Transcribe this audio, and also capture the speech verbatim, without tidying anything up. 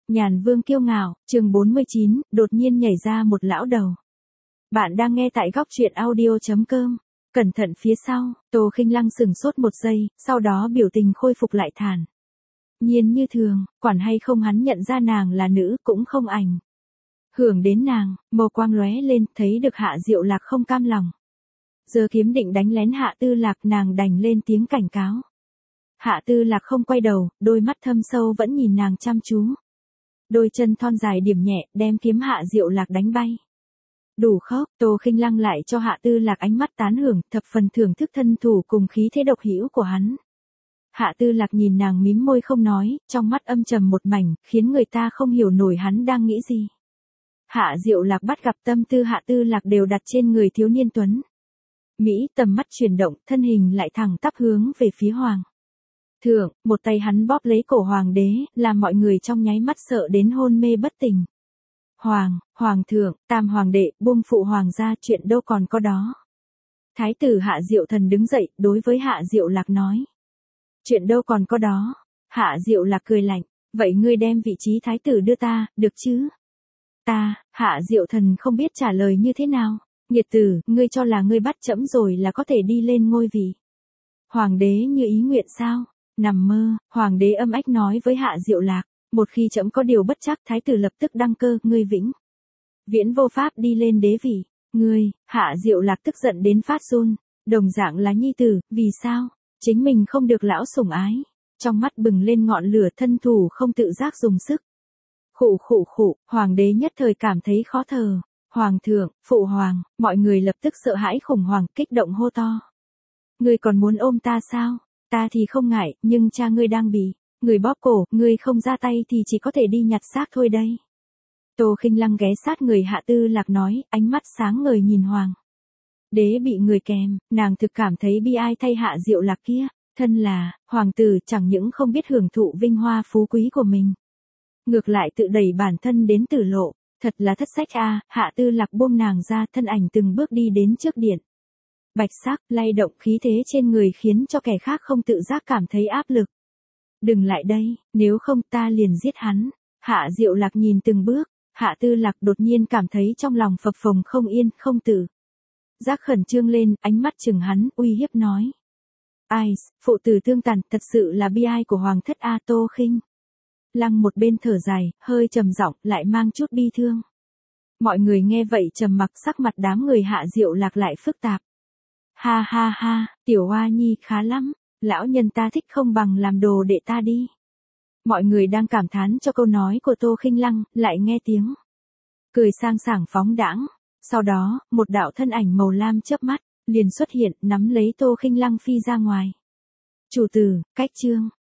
Nhàn Vương kiêu ngạo, chương bốn mươi chín, đột nhiên nhảy ra một lão đầu. Bạn đang nghe tại góc truyện audio chấm com. Cẩn thận phía sau, Tô Khinh Lăng sừng sốt một giây, sau đó biểu tình khôi phục lại thản nhiên như thường, quản hay không hắn nhận ra nàng là nữ cũng không ảnh hưởng đến nàng, màu quang lóe lên, thấy được Hạ Diệu Lạc không cam lòng. Giờ kiếm định đánh lén Hạ Tư Lạc, nàng đành lên tiếng cảnh cáo. Hạ Tư Lạc không quay đầu, đôi mắt thâm sâu vẫn nhìn nàng chăm chú. Đôi chân thon dài điểm nhẹ, đem kiếm Hạ Diệu Lạc đánh bay. Đủ khóc, Tô Khinh Lăng lại cho Hạ Tư Lạc ánh mắt tán hưởng, thập phần thưởng thức thân thủ cùng khí thế độc hữu của hắn. Hạ Tư Lạc nhìn nàng mím môi không nói, trong mắt âm trầm một mảnh, khiến người ta không hiểu nổi hắn đang nghĩ gì. Hạ Diệu Lạc bắt gặp tâm tư Hạ Tư Lạc đều đặt trên người thiếu niên tuấn Mỹ, tầm mắt chuyển động, thân hình lại thẳng tắp hướng về phía Hoàng thượng, một tay hắn bóp lấy cổ Hoàng đế, làm mọi người trong nháy mắt sợ đến hôn mê bất tỉnh. Hoàng, Hoàng thượng, Tam Hoàng đệ, buông phụ Hoàng ra, chuyện đâu còn có đó. Thái tử Hạ Diệu Thần đứng dậy, đối với Hạ Diệu Lạc nói. Chuyện đâu còn có đó. Hạ Diệu Lạc cười lạnh, vậy ngươi đem vị trí thái tử đưa ta, được chứ? Ta, Hạ Diệu Thần không biết trả lời như thế nào. Nghiệt tử, ngươi cho là ngươi bắt trẫm rồi là có thể đi lên ngôi vị Hoàng đế như ý nguyện sao? Nằm mơ, Hoàng đế âm ách nói với Hạ Diệu Lạc, một khi trẫm có điều bất chắc, thái tử lập tức đăng cơ, ngươi vĩnh viễn vô pháp đi lên đế vị. Ngươi, Hạ Diệu Lạc tức giận đến phát run, đồng dạng là nhi tử, vì sao? Chính mình không được lão sủng ái. Trong mắt bừng lên ngọn lửa, thân thủ không tự giác dùng sức. Khụ khụ khụ, Hoàng đế nhất thời cảm thấy khó thở. Hoàng thượng, phụ hoàng, mọi người lập tức sợ hãi khủng hoảng, kích động hô to. Ngươi còn muốn ôm ta sao? Ta thì không ngại, nhưng cha ngươi đang bị người bóp cổ, ngươi không ra tay thì chỉ có thể đi nhặt xác thôi đây. Tô Khinh Lăng ghé sát người Hạ Tư Lạc nói, ánh mắt sáng ngời nhìn Hoàng đế bị người kèm, nàng thực cảm thấy bi ai thay Hạ Diệu Lạc kia, thân là hoàng tử chẳng những không biết hưởng thụ vinh hoa phú quý của mình, ngược lại tự đẩy bản thân đến tử lộ, thật là thất sách a. À. Hạ Tư Lạc buông nàng ra, thân ảnh từng bước đi đến trước điện. Bạch sắc, lay động, khí thế trên người khiến cho kẻ khác không tự giác cảm thấy áp lực. Đừng lại đây, nếu không ta liền giết hắn. Hạ Diệu Lạc nhìn từng bước, Hạ Tư Lạc đột nhiên cảm thấy trong lòng phập phồng không yên, không tự giác khẩn trương lên, ánh mắt chừng hắn, uy hiếp nói. Ai, phụ tử tương tàn, thật sự là bi ai của Hoàng thất A. Tô Khinh Lăng một bên thở dài, hơi trầm giọng, lại mang chút bi thương. Mọi người nghe vậy trầm mặc, sắc mặt đám người Hạ Diệu Lạc lại phức tạp. Ha ha ha, tiểu oa nhi khá lắm, lão nhân ta thích không bằng làm đồ đệ ta đi. Mọi người đang cảm thán cho câu nói của Tô Khinh Lăng, lại nghe tiếng cười sang sảng phóng đãng. Sau đó, một đạo thân ảnh màu lam chớp mắt, liền xuất hiện, nắm lấy Tô Khinh Lăng phi ra ngoài. Chủ tử, cách chương.